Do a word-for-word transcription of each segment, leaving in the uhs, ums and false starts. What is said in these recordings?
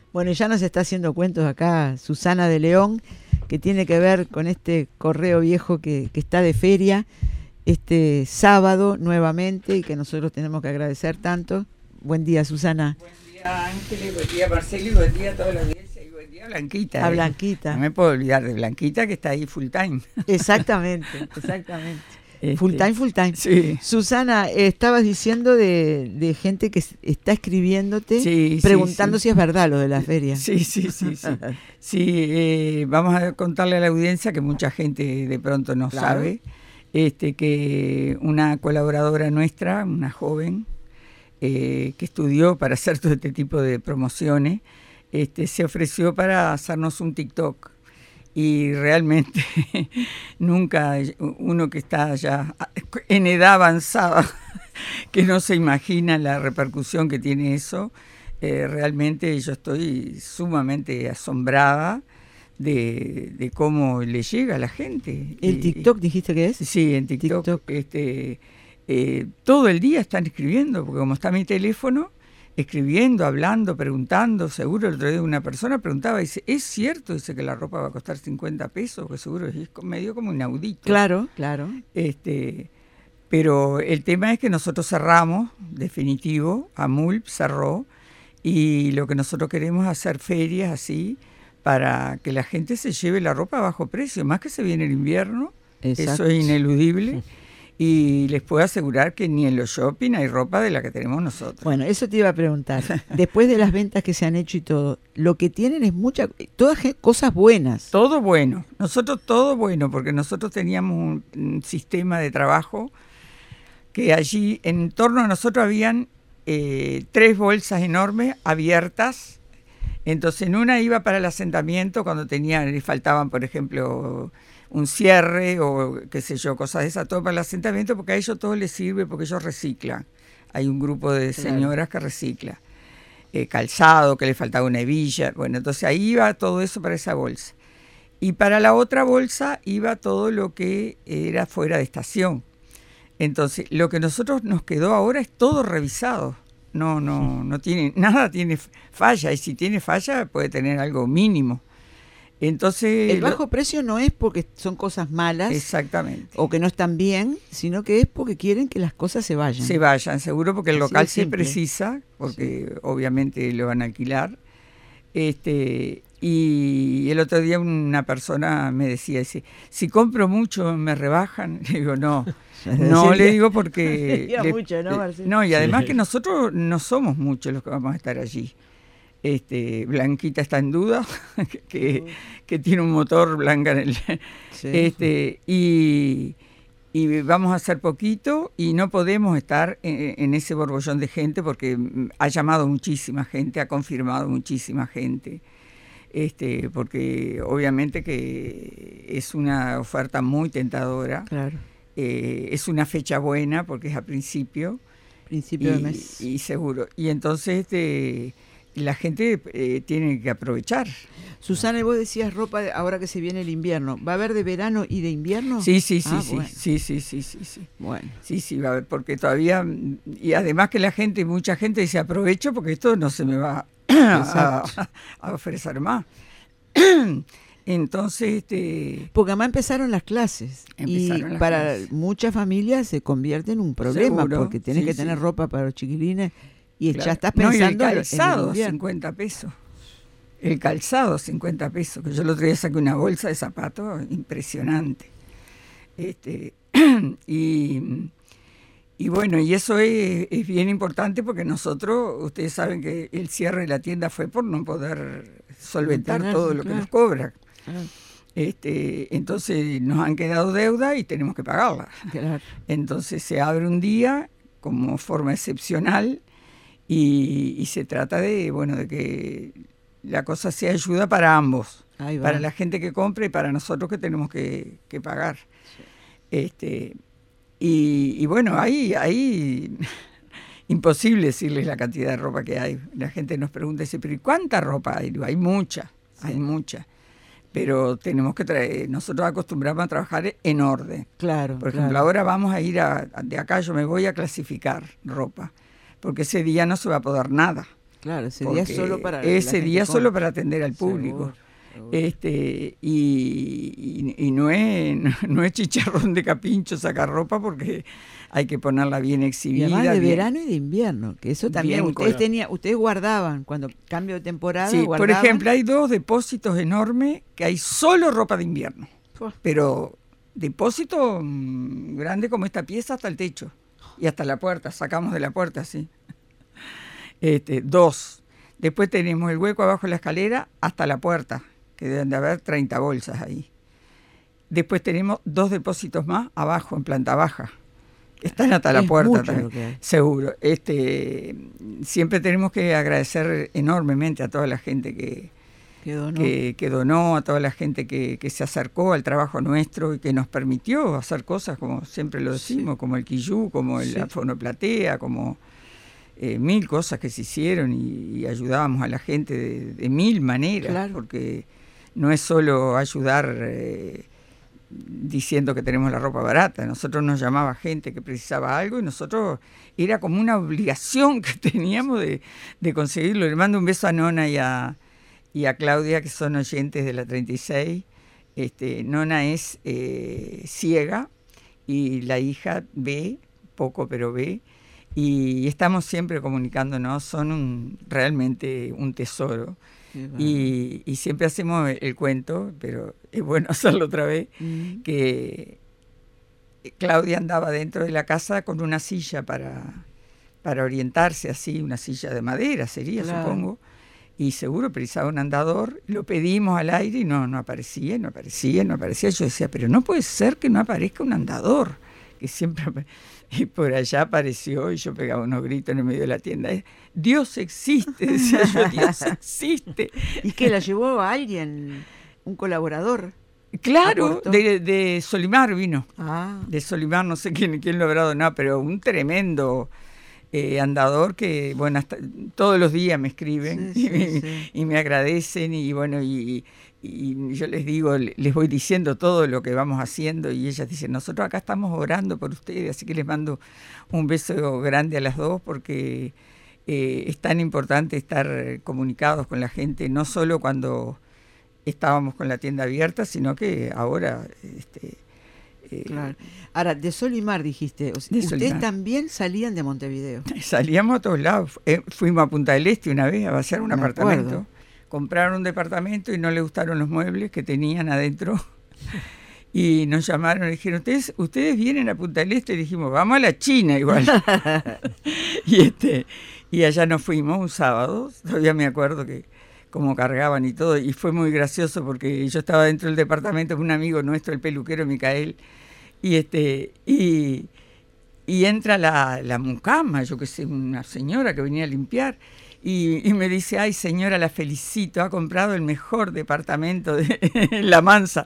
Bueno, ya nos está haciendo cuentos acá Susana de León, que tiene que ver con este correo viejo que, que está de feria este sábado nuevamente y que nosotros tenemos que agradecer tanto. Buen día, Susana. Buen día, Ángeles, buen día, Marcelo, y buen día a toda la audiencia, y buen día a Blanquita. A eh. Blanquita. No me puedo olvidar de Blanquita, que está ahí full time. Exactamente, exactamente. Este, full time, full time. Sí. Susana, eh, estabas diciendo de, de gente que está escribiéndote, Sí, preguntando sí, sí. si es verdad lo de la feria. Sí, sí, sí, sí. Sí, eh, vamos a contarle a la audiencia que mucha gente de pronto no Claro. sabe, este, que una colaboradora nuestra, una joven, eh, que estudió para hacer todo este tipo de promociones, este, se ofreció para hacernos un TikTok. Y realmente nunca uno que está ya en edad avanzada, que no se imagina la repercusión que tiene eso, eh, realmente yo estoy sumamente asombrada de, de cómo le llega a la gente. ¿El y, TikTok dijiste que es? Sí, en TikTok. TikTok. Este, eh, todo el día están escribiendo, porque como está mi teléfono, escribiendo, hablando, preguntando. Seguro el otro día una persona preguntaba, dice, ¿es cierto? Dice que la ropa va a costar cincuenta pesos, que seguro es medio como inaudito. Claro, claro. Este, pero el tema es que nosotros cerramos, definitivo, AMULP cerró, y lo que nosotros queremos es hacer ferias así, para que la gente se lleve la ropa a bajo precio, más que se viene el invierno, Exacto. eso es ineludible. Y les puedo asegurar que ni en los shopping hay ropa de la que tenemos nosotros. Bueno, eso te iba a preguntar. Después de las ventas que se han hecho y todo, lo que tienen es muchas, todas ge- cosas buenas. Todo bueno. Nosotros todo bueno, porque nosotros teníamos un, un sistema de trabajo que allí en torno a nosotros habían eh, tres bolsas enormes abiertas. Entonces en una iba para el asentamiento cuando tenía, le faltaban, por ejemplo, un cierre o qué sé yo, cosas de esas, todo para el asentamiento, porque a ellos todo les sirve, porque ellos reciclan. Hay un grupo de señoras que recicla. Eh, calzado, que le faltaba una hebilla. Bueno, entonces ahí iba todo eso para esa bolsa. Y para la otra bolsa iba todo lo que era fuera de estación. Entonces, lo que nosotros nos quedó ahora es todo revisado. No, no, no tiene, nada tiene falla, y si tiene falla puede tener algo mínimo. Entonces, el bajo lo, precio no es porque son cosas malas, exactamente, o que no están bien, sino que es porque quieren que las cosas se vayan. Se vayan, seguro, porque el Así local se simple. precisa, porque sí. Obviamente lo van a alquilar. Este, y el otro día una persona me decía, dice, si compro mucho me rebajan. Le digo, no, no le digo porque... le, mucho, ¿no, Marcelo? No, y además que nosotros no somos muchos los que vamos a estar allí. Este, Blanquita está en duda, que, que tiene un motor Blanca en el... Sí. Este, y, y vamos a hacer poquito y no podemos estar en, en ese borbollón de gente porque ha llamado muchísima gente, ha confirmado muchísima gente, este, porque obviamente que es una oferta muy tentadora. Claro. Eh, es una fecha buena porque es a principio. Principio y, de mes. Y seguro. Y entonces... Este, la gente eh, tiene que aprovechar. Susana, vos decías ropa de, ahora que se viene el invierno. ¿Va a haber de verano y de invierno? Sí, sí, sí, ah, sí, bueno. sí, sí, sí, sí, sí. Bueno. Sí, sí, va a haber, porque todavía, y además que la gente, mucha gente dice aprovecho porque esto no se me va a, a, a ofrecer más. Entonces, este... Porque además empezaron las clases. Empezaron y las para clases. Muchas familias se convierte en un problema. Seguro, porque tenés sí, que tener sí. ropa para los chiquilines. Y claro. Ya estás No, pensando y el calzado, en el cincuenta pesos. El calzado, cincuenta pesos. Que yo el otro día saqué una bolsa de zapatos impresionante. Este, y, y bueno, y eso es, es bien importante porque nosotros, ustedes saben que el cierre de la tienda fue por no poder solventar no todo lo claro. que nos cobra. Claro. Este, entonces nos han quedado deuda y tenemos que pagarla. Claro. Entonces se abre un día como forma excepcional. Y, y se trata de, bueno, de que la cosa sea ayuda para ambos, para la gente que compra y para nosotros que tenemos que, que pagar. Sí. Este, y, y bueno, ahí, ahí imposible decirles la cantidad de ropa que hay. La gente nos pregunta, dice, pero ¿y cuánta ropa hay? Digo, hay mucha, sí. hay mucha. Pero tenemos que traer, nosotros acostumbramos a trabajar en orden. Claro. Por ejemplo, claro. ahora vamos a ir a, de acá yo me voy a clasificar ropa. Porque ese día no se va a poder nada. Claro, ese día solo para ese día solo para atender al público. Seguro. Este, y, y, y no es no es chicharrón de capincho sacar ropa, porque hay que ponerla bien exhibida. Y además de bien, verano y de invierno, que eso también ustedes tenía, ustedes guardaban cuando cambio de temporada. Sí, guardaban. Por ejemplo, hay dos depósitos enormes que hay solo ropa de invierno, oh. pero depósito mmm, grande como esta pieza hasta el techo y hasta la puerta, sacamos de la puerta, sí. Este, dos. Después tenemos el hueco abajo de la escalera hasta la puerta, que deben de haber treinta bolsas ahí. Después tenemos dos depósitos más abajo, en planta baja. Están hasta la es puerta también, seguro. Este, siempre tenemos que agradecer enormemente a toda la gente que, que, donó. que, que donó, a toda la gente que, que se acercó al trabajo nuestro y que nos permitió hacer cosas, como siempre lo decimos, sí. como el quillú, como el, sí. la fonoplatea, como... Eh, mil cosas que se hicieron y, y ayudábamos a la gente de, de mil maneras, claro. porque no es solo ayudar eh, diciendo que tenemos la ropa barata. Nosotros nos llamaba gente que precisaba algo y nosotros era como una obligación que teníamos de, de conseguirlo. Le mando un beso a Nona y a, y a Claudia, que son oyentes de la treinta y seis. Este, Nona es eh, ciega y la hija ve, poco pero ve, y estamos siempre comunicándonos, son un, realmente un tesoro. Y, y siempre hacemos el, el cuento, pero es bueno hacerlo otra vez, mm. que Claudia andaba dentro de la casa con una silla para, para orientarse, así, una silla de madera sería, claro. supongo, y seguro precisaba un andador. Lo pedimos al aire y no, no aparecía, no aparecía, no aparecía. Yo decía, pero no puede ser que no aparezca un andador, que siempre... Y por allá apareció y yo pegaba unos gritos en el medio de la tienda. Dios existe, decía yo, Dios existe. ¿Y que la llevó a alguien, un colaborador? Claro, de, de Solimar vino. Ah. De Solimar, no sé quién, quién lo habrá donado, pero un tremendo eh, andador que, bueno, hasta, todos los días me escriben sí, sí, y, sí. y me agradecen y, bueno, y... y yo les digo, les voy diciendo todo lo que vamos haciendo y ellas dicen, nosotros acá estamos orando por ustedes, así que les mando un beso grande a las dos, porque eh, es tan importante estar comunicados con la gente, no solo cuando estábamos con la tienda abierta, sino que ahora... Este, eh, claro. Ahora, de Solimar dijiste, o sea, de ustedes Solimar. También salían de Montevideo. Salíamos a todos lados, eh, fuimos a Punta del Este una vez a vaciar un Me apartamento. acuerdo. Compraron un departamento y no les gustaron los muebles que tenían adentro y nos llamaron y dijeron, ¿ustedes, ustedes vienen a Punta del Este? Y dijimos, vamos a la China igual. y este y allá nos fuimos un sábado, todavía me acuerdo que cómo cargaban y todo, y fue muy gracioso porque yo estaba dentro del departamento con un amigo nuestro, el peluquero Micael, y este y, y entra la, la mucama, yo que sé, una señora que venía a limpiar. Y, y me dice, ay señora, la felicito, ha comprado el mejor departamento de La Mansa.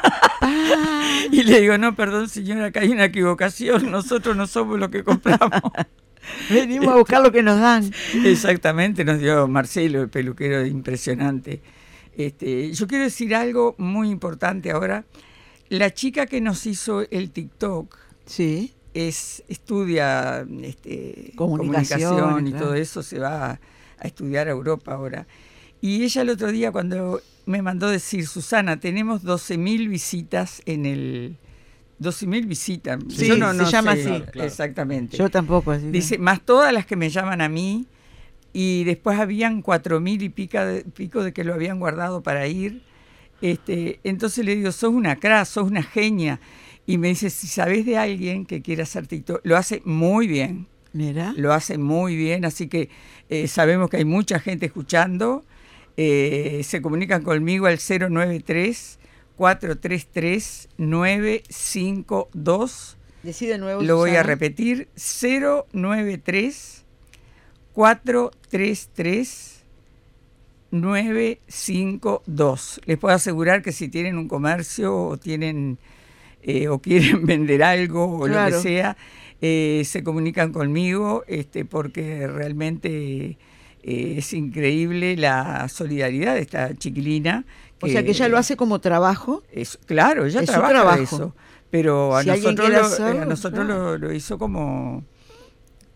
Ah. Y le digo, no, perdón señora, acá hay una equivocación, nosotros no somos los que compramos. Venimos a buscar lo que nos dan. Exactamente, nos dio Marcelo, el peluquero impresionante. Este, yo quiero decir algo muy importante ahora. La chica que nos hizo el TikTok, sí. es estudia este, comunicación, comunicación y claro. todo eso, se va a, a estudiar a Europa ahora. Y ella el otro día cuando me mandó decir, Susana, tenemos doce mil visitas en el... doce mil visitas. Sí, yo no, no se llama sé así. claro, claro. Exactamente. Yo tampoco. Así Dice, más todas las que me llaman a mí, y después habían cuatro mil y pica de, pico de que lo habían guardado para ir. Este, entonces le digo, sos una cra, sos una genia. Y me dice, si sabés de alguien que quiera hacer TikTok, lo hace muy bien. Mira. Lo hace muy bien, así que eh, sabemos que hay mucha gente escuchando. Eh, se comunican conmigo al cero nueve tres, cuatro tres tres, nueve cinco dos. Decí de nuevo, Lo voy Susana. a repetir, cero nueve tres, cuatro tres tres, nueve cinco dos. Les puedo asegurar que si tienen un comercio o tienen... Eh, o quieren vender algo o claro. lo que sea, eh, se comunican conmigo este, porque realmente eh, es increíble la solidaridad de esta chiquilina. Que, o sea que ella lo hace como trabajo. Es, claro, ella es trabaja trabajo. eso, pero a si nosotros, lo, hacerlo, a nosotros claro. lo, lo hizo como,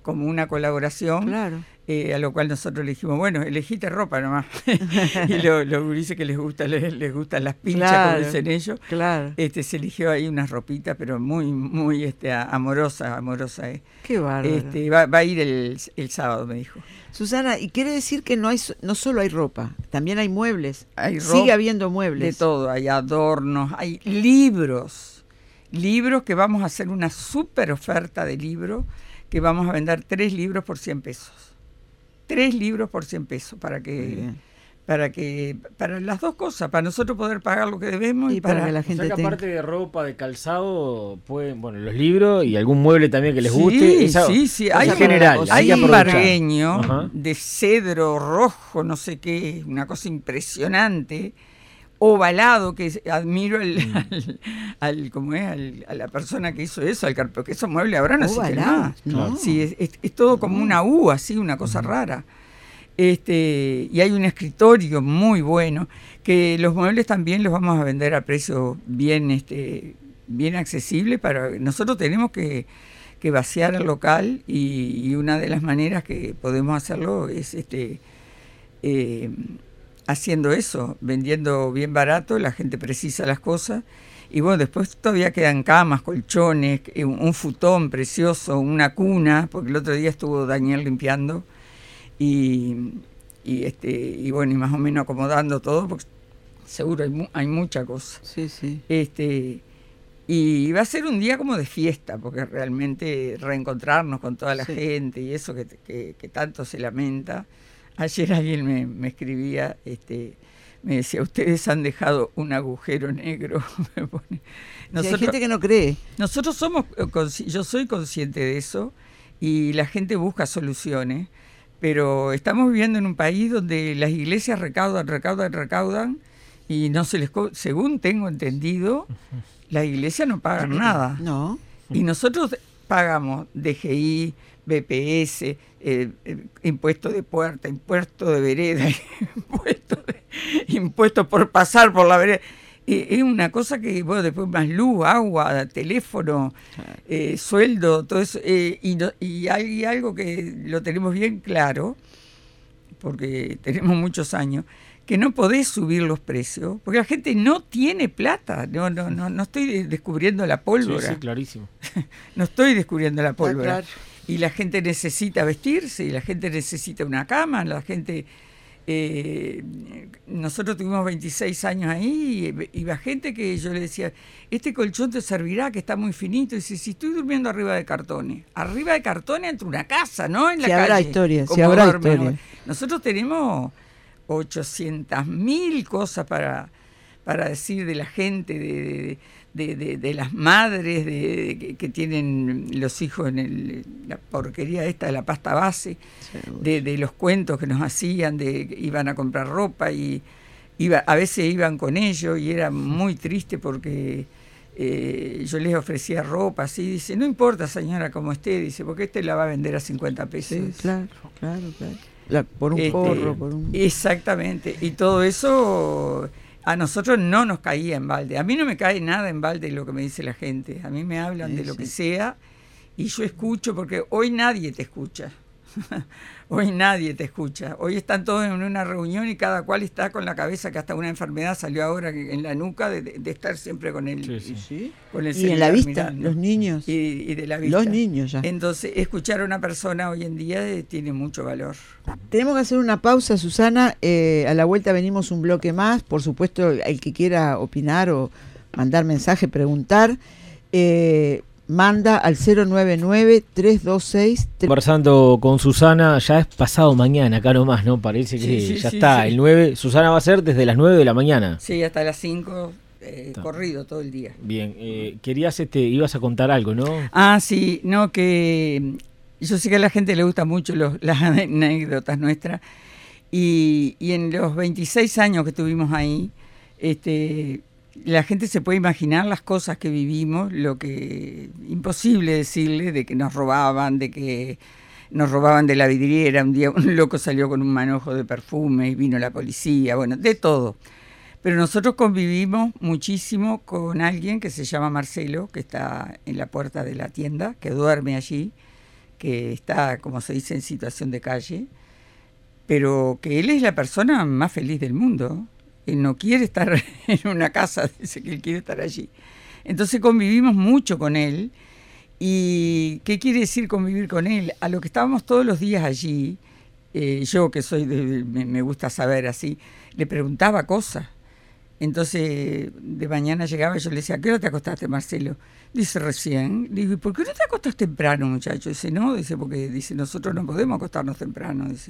como una colaboración. Claro. Eh, a lo cual nosotros le dijimos, bueno, elegiste ropa nomás. Y los lo gurises que les gusta, les, les gustan las pinchas, claro, como dicen ellos. Claro. Este, se eligió ahí unas ropitas, pero muy, muy este, amorosa, amorosa. Eh. Qué bárbaro. Este, va, va a ir el, el sábado, me dijo. Susana, y quiere decir que no hay, no solo hay ropa, también hay muebles. Hay Sigue ropa, habiendo muebles. De todo, hay adornos, hay libros. Libros que vamos a hacer una súper oferta de libros, que vamos a vender tres libros por cien pesos. Tres libros por cien pesos para que, para que, para las dos cosas, para nosotros poder pagar lo que debemos y, y para, para que la gente. O sea que aparte de ropa, de calzado, pueden, bueno, los libros y algún mueble también que les sí, guste. Esa, sí, sí, hay general. Hay un bargueño de cedro rojo, no sé qué, una cosa impresionante, ovalado, que admiro al, mm. al, al como es, al, a la persona que hizo eso, al carpio, que esos muebles ahora no existen más. No. Sí, es, es, es todo como una U, así, una cosa uh-huh. rara. Este, y hay un escritorio muy bueno, que los muebles también los vamos a vender a precio bien, este, bien accesible. Para nosotros tenemos que, que vaciar el local y, y una de las maneras que podemos hacerlo es este eh, haciendo eso, vendiendo bien barato, la gente precisa las cosas, y bueno, después todavía quedan camas, colchones, un, un futón precioso, una cuna, porque el otro día estuvo Daniel limpiando, y, y, este, y bueno, y más o menos acomodando todo, porque seguro hay, mu hay mucha cosa. Sí, sí. Este, y va a ser un día como de fiesta, porque realmente reencontrarnos con toda la sí. gente y eso que, que, que tanto se lamenta. Ayer alguien me, me escribía, este, me decía, ustedes han dejado un agujero negro. Me pone. Nosotros, sí, hay gente que no cree. Nosotros somos, yo soy consciente de eso y la gente busca soluciones, pero estamos viviendo en un país donde las iglesias recaudan, recaudan, recaudan y no se les, según tengo entendido, las iglesias no pagan nada. No. Y nosotros pagamos D G I, B P S, eh, eh, impuesto de puerta, impuesto de vereda, impuesto, de, impuesto por pasar por la vereda. Eh, es una cosa que, bueno, después más luz, agua, teléfono, eh, sueldo, todo eso. Eh, y, no, y hay algo que lo tenemos bien claro, porque tenemos muchos años, que no podés subir los precios, porque la gente no tiene plata. No, no, no, no estoy descubriendo la pólvora. Sí, sí, clarísimo. No estoy descubriendo la pólvora. Ah, claro. Y la gente necesita vestirse, y la gente necesita una cama, la gente... Eh, nosotros tuvimos veintiséis años ahí, y iba gente que yo le decía, este colchón te servirá, que está muy finito. Y dice, si estoy durmiendo arriba de cartones, arriba de cartones entre una casa, ¿no? En la si calle. Habrá historia, si habrá duermen. historia. Nosotros tenemos ochocientas mil cosas para, para decir de la gente, de, de, de, de las madres de, de, que, que tienen los hijos en el, la porquería esta de la pasta base, de, de los cuentos que nos hacían, de que iban a comprar ropa y iba, a veces iban con ellos y era muy triste porque eh, yo les ofrecía ropa así, dice, no importa señora como esté, dice, porque este la va a vender a cincuenta pesos. Sí, claro, claro, claro. La, por un este, porro, por un... Exactamente, y todo eso a nosotros no nos caía en balde. A mí no me cae nada en balde lo que me dice la gente. A mí me hablan sí, de lo sí. que sea y yo escucho, porque hoy nadie te escucha. Hoy nadie te escucha. Hoy están todos en una reunión y cada cual está con la cabeza, que hasta una enfermedad salió ahora en la nuca de, de estar siempre con el, sí, sí. ¿Sí? Con el y en la vista, mirando. Los niños. Y, y de la vista. Los niños ya. Entonces, escuchar a una persona hoy en día eh, tiene mucho valor. Tenemos que hacer una pausa, Susana. Eh, a la vuelta venimos un bloque más. Por supuesto, el que quiera opinar o mandar mensaje, preguntar. Eh, manda al cero nueve nueve, tres dos seis... Conversando con Susana, ya es pasado mañana, acá nomás, ¿no? Parece que sí, sí, ya sí, está, sí. el nueve, Susana va a ser desde las nueve de la mañana. Sí, hasta las cinco, eh, corrido todo el día. Bien, eh, querías, este, ibas a contar algo, ¿no? Ah, sí, no, que yo sé que a la gente le gustan mucho los, las anécdotas nuestras, y, y en los veintiséis años que estuvimos ahí, este... la gente se puede imaginar las cosas que vivimos, lo que imposible decirle, de que nos robaban, de que nos robaban de la vidriera, un día un loco salió con un manojo de perfume y vino la policía, bueno, de todo. Pero nosotros convivimos muchísimo con alguien que se llama Marcelo, que está en la puerta de la tienda, que duerme allí, que está, como se dice, en situación de calle, pero que él es la persona más feliz del mundo. Él no quiere estar en una casa, dice que él quiere estar allí. Entonces convivimos mucho con él. ¿Y qué quiere decir convivir con él? A lo que estábamos todos los días allí, eh, yo que soy de, me, me gusta saber así, le preguntaba cosas. Entonces de mañana llegaba y yo le decía, ¿a qué hora te acostaste, Marcelo? Dice, recién. Le digo, ¿y por qué no te acostás temprano, muchacho? Dice, no, dice, porque dice, nosotros no podemos acostarnos temprano, dice,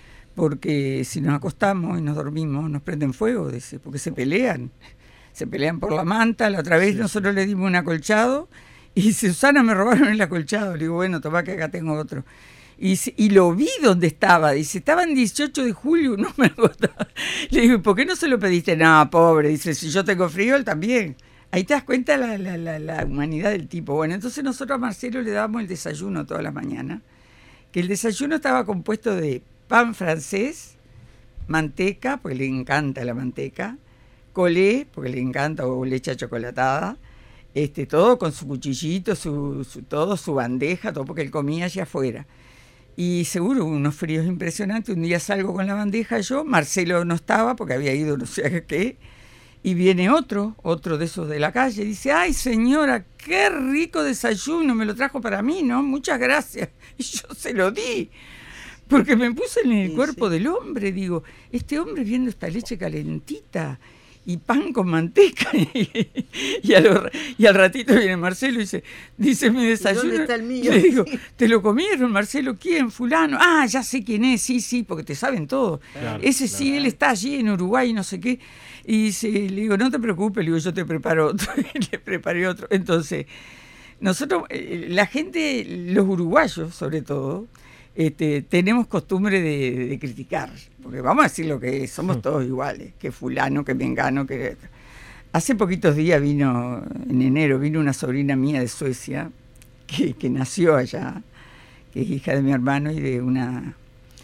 porque si nos acostamos y nos dormimos, nos prenden fuego, dice, porque se pelean, se pelean por la manta. La otra vez sí, nosotros sí. le dimos un acolchado y dice, Susana, me robaron el acolchado. Le digo, bueno, toma que acá tengo otro. Y, dice, y lo vi donde estaba, dice, estaba en dieciocho de julio, no me lo acostaba. Le digo, ¿por qué no se lo pediste? No, pobre, dice, si yo tengo frío, él también. Ahí te das cuenta la, la, la, la humanidad del tipo. Bueno, entonces nosotros a Marcelo le dábamos el desayuno toda la mañana, que el desayuno estaba compuesto de pan francés, manteca, porque le encanta la manteca, colé, porque le encanta, o leche achocolatada, este, todo con su cuchillito, su, su, todo, su bandeja, todo, porque él comía allá afuera. Y seguro unos fríos impresionantes. Un día salgo con la bandeja yo, Marcelo no estaba porque había ido no sé a qué, y viene otro, otro de esos de la calle, y dice, ay señora, qué rico desayuno, me lo trajo para mí, ¿no? Muchas gracias. Y yo se lo di, porque me puse en el sí, cuerpo sí. del hombre, digo, este hombre viendo esta leche calentita y pan con manteca, y, y, a lo, y al ratito viene Marcelo y dice, dice mi desayuno. ¿Dónde está el mío? Le digo, ¿te lo comieron, Marcelo? ¿Quién? Fulano. Ah, ya sé quién es, sí, sí, porque te saben todo. Claro, Ese claro. sí, él está allí en Uruguay, no sé qué. Y dice, le digo, no te preocupes, le digo, yo te preparo otro. Y le preparé otro. Entonces, nosotros, la gente, los uruguayos sobre todo, Este, tenemos costumbre de, de criticar, porque vamos a decir lo que es, somos todos iguales, que fulano, que mengano, que... Hace poquitos días vino, en enero, vino una sobrina mía de Suecia, que, que nació allá, que es hija de mi hermano y de una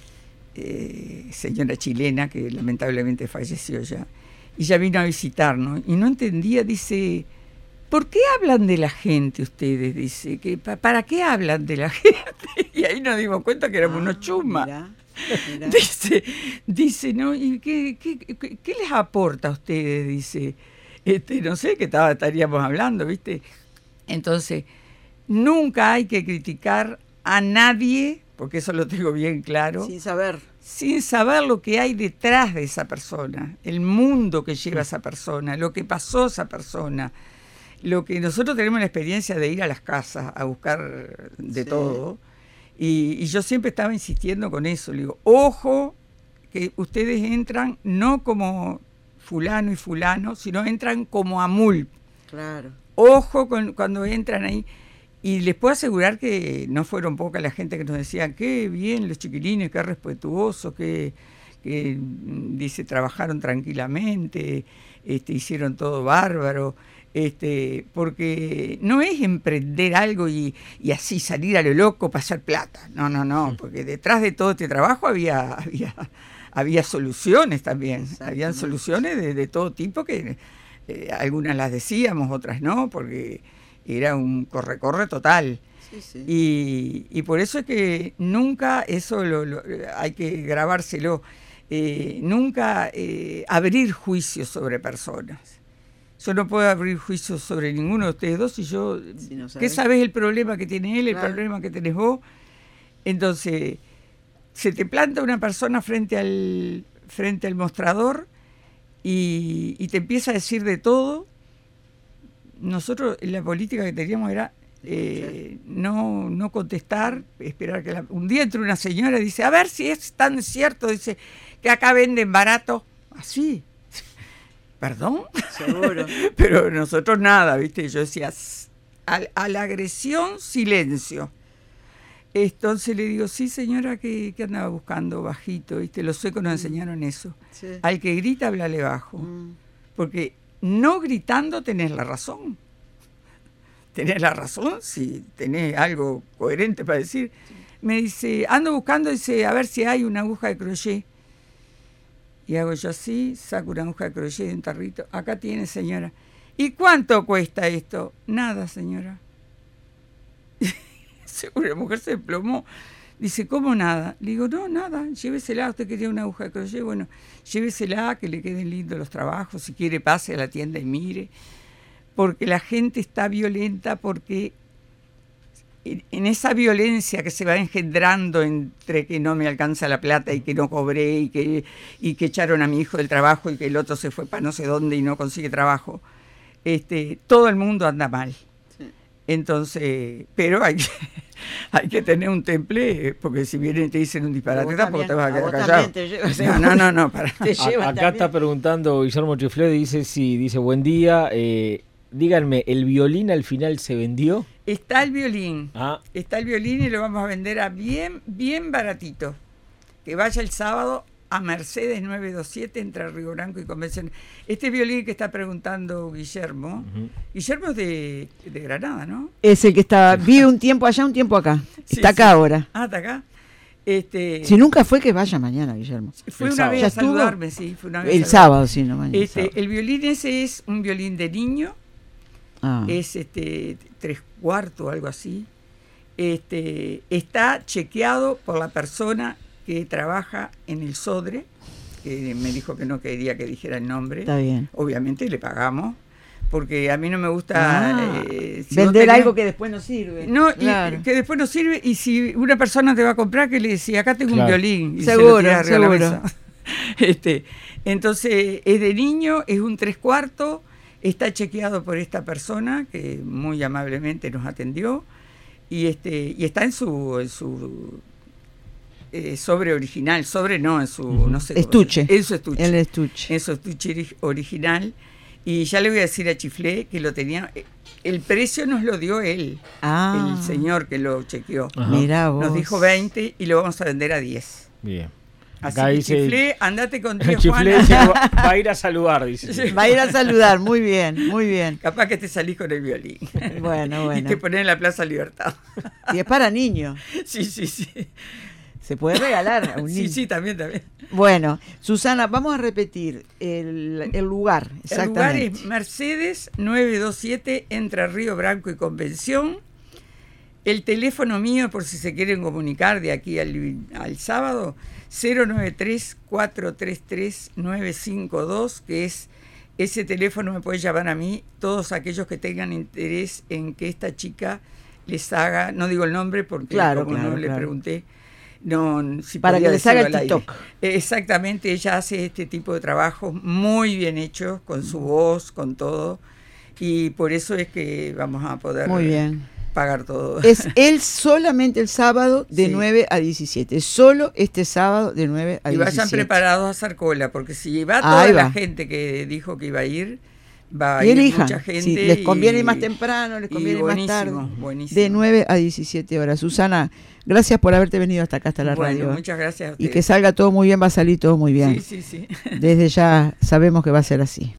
eh, señora chilena que lamentablemente falleció ya, y ya vino a visitarnos, y no entendía, dice... ¿Por qué hablan de la gente ustedes? Dice, que pa, ¿para qué hablan de la gente? Y ahí nos dimos cuenta que éramos ah, unos chumas. Mira, mira. Dice, dice, ¿no? ¿Y qué, qué, qué, qué les aporta a ustedes? Dice, este, no sé, qué estaba, estaríamos hablando, ¿viste? Entonces, nunca hay que criticar a nadie, porque eso lo tengo bien claro. Sin saber. Sin saber lo que hay detrás de esa persona, el mundo que lleva esa persona, lo que pasó esa persona. Lo que nosotros tenemos la experiencia de ir a las casas a buscar de sí. todo, y, y yo siempre estaba insistiendo con eso, le digo, ojo, que ustedes entran no como fulano y fulano, sino entran como AMUL. Claro. Ojo con, cuando entran ahí, y les puedo asegurar que no fueron poca la gente que nos decía, qué bien los chiquilines, qué respetuosos, que, que dice, trabajaron tranquilamente, este, hicieron todo bárbaro. Este, porque no es emprender algo y, y así salir a lo loco para hacer plata, no, no, no, porque detrás de todo este trabajo había, había, había soluciones también, habían soluciones de, de todo tipo que eh, algunas las decíamos, otras no, porque era un corre-corre total. Sí, sí. Y, y por eso es que nunca, eso lo, lo, hay que grabárselo, eh, nunca eh, abrir juicios sobre personas. Yo no puedo abrir juicios sobre ninguno de ustedes dos y yo, si no sabes. ¿Qué sabes el problema que tiene él, el claro. problema que tenés vos? Entonces, se te planta una persona frente al, frente al mostrador y, y te empieza a decir de todo. Nosotros, la política que teníamos era eh, no, no contestar, esperar que la, un día entró una señora y dice, a ver si es tan cierto, dice, que acá venden barato, así. ¿Perdón? Seguro. Pero nosotros nada, ¿viste? Yo decía, a, a la agresión, silencio. Entonces le digo, sí, señora, ¿qué, qué andaba buscando bajito? ¿Viste? Los suecos nos mm. enseñaron eso. Sí. Al que grita, háblale bajo. Mm. Porque no gritando tenés la razón. Tenés la razón si tenés algo coherente para decir. Sí. Me dice, ando buscando, dice, a ver si hay una aguja de crochet. Y hago yo así, saco una aguja de crochet de un tarrito. Acá tiene, señora. ¿Y cuánto cuesta esto? Nada, señora. Seguro, la mujer se desplomó. Dice, ¿cómo nada? Le digo, no, nada, llévesela, usted quería una aguja de crochet, bueno, llévesela, que le queden lindos los trabajos, si quiere pase a la tienda y mire, porque la gente está violenta, porque en, en esa violencia que se va engendrando entre que no me alcanza la plata y que no cobré y que, y que echaron a mi hijo del trabajo y que el otro se fue para no sé dónde y no consigue trabajo, este, todo el mundo anda mal. Entonces, pero hay que, hay que tener un temple, porque si vienen y te dicen un disparate, tampoco te vas a quedar callado. Te llevas, no, no, no, no, para. Te a, acá está preguntando Guillermo Chiflé, dice, sí, dice, buen día, eh, díganme, ¿el violín al final se vendió? Está el violín, ah. está el violín y lo vamos a vender a bien, bien baratito. Que vaya el sábado a Mercedes nueve dos siete entre Río Branco y Convención. Este violín que está preguntando Guillermo, uh-huh. Guillermo es de, de Granada, ¿no? Es el que está, vive un tiempo allá, un tiempo acá. Sí, está acá sí. ahora. Ah, está acá. Este, si nunca fue, que vaya mañana, Guillermo. Fue el una sábado. vez a saludarme, sí. Fue una vez el sábado, sí, no mañana. Este, el, el violín ese es un violín de niño, ah. es este tres cuartos, algo así. Este, está chequeado por la persona que trabaja en el Sodre, que me dijo que no quería que dijera el nombre. Está bien. Obviamente le pagamos, porque a mí no me gusta ah, eh, si vender tenés, algo que después no sirve. No, claro. y, que después no sirve, y si una persona te va a comprar, que le decía, acá tengo claro. un violín. Y seguro, se lo tira seguro. La mesa. este, entonces, es de niño, es un tres cuartos, está chequeado por esta persona, que muy amablemente nos atendió, y este y está en su... En su Eh, sobre original, sobre no, en su uh-huh. no sé, estuche. En su estuche. El estuche. En su estuche original. Y ya le voy a decir a Chiflé que lo tenía. El precio nos lo dio él, ah. el señor que lo chequeó. Mirá vos. Nos dijo veinte y lo vamos a vender a diez. Bien. Así Acá que dice, Chiflé, andate con diez, Chiflé dice, va, va a ir a saludar, dice. Va a ir a saludar, muy bien, muy bien. Capaz que te salís con el violín. Bueno, bueno. Y te ponés en la Plaza Libertad. Y es para niños. Sí, sí, sí. Se puede regalar a un niño. Sí, sí, también, también. Bueno, Susana, vamos a repetir el, el lugar. Exactamente. El lugar es Mercedes nueve dos siete entre Río Branco y Convención. El teléfono mío, por si se quieren comunicar de aquí al, al sábado, cero nueve tres, cuatro tres tres, nueve cinco dos, que es ese teléfono, me puede llamar a mí, todos aquellos que tengan interés en que esta chica les haga, no digo el nombre porque claro, como claro, no le claro. pregunté, no, si para que les haga el TikTok. Exactamente, ella hace este tipo de trabajos muy bien hechos, con su voz, con todo, y por eso es que vamos a poder muy bien. pagar todo. Es él solamente el sábado de sí. nueve a diecisiete, solo este sábado de nueve a diecisiete. Y vayan preparados a hacer cola, porque si va toda Ahí la va. gente que dijo que iba a ir, va a y ir elijan. mucha gente. Si les conviene y, más temprano, les conviene más tarde. Buenísimo. De nueve a diecisiete horas. Susana, gracias por haberte venido hasta acá, hasta la bueno, radio. Muchas gracias a ustedes. Y que salga todo muy bien, va a salir todo muy bien. Sí, sí, sí. Desde ya sabemos que va a ser así.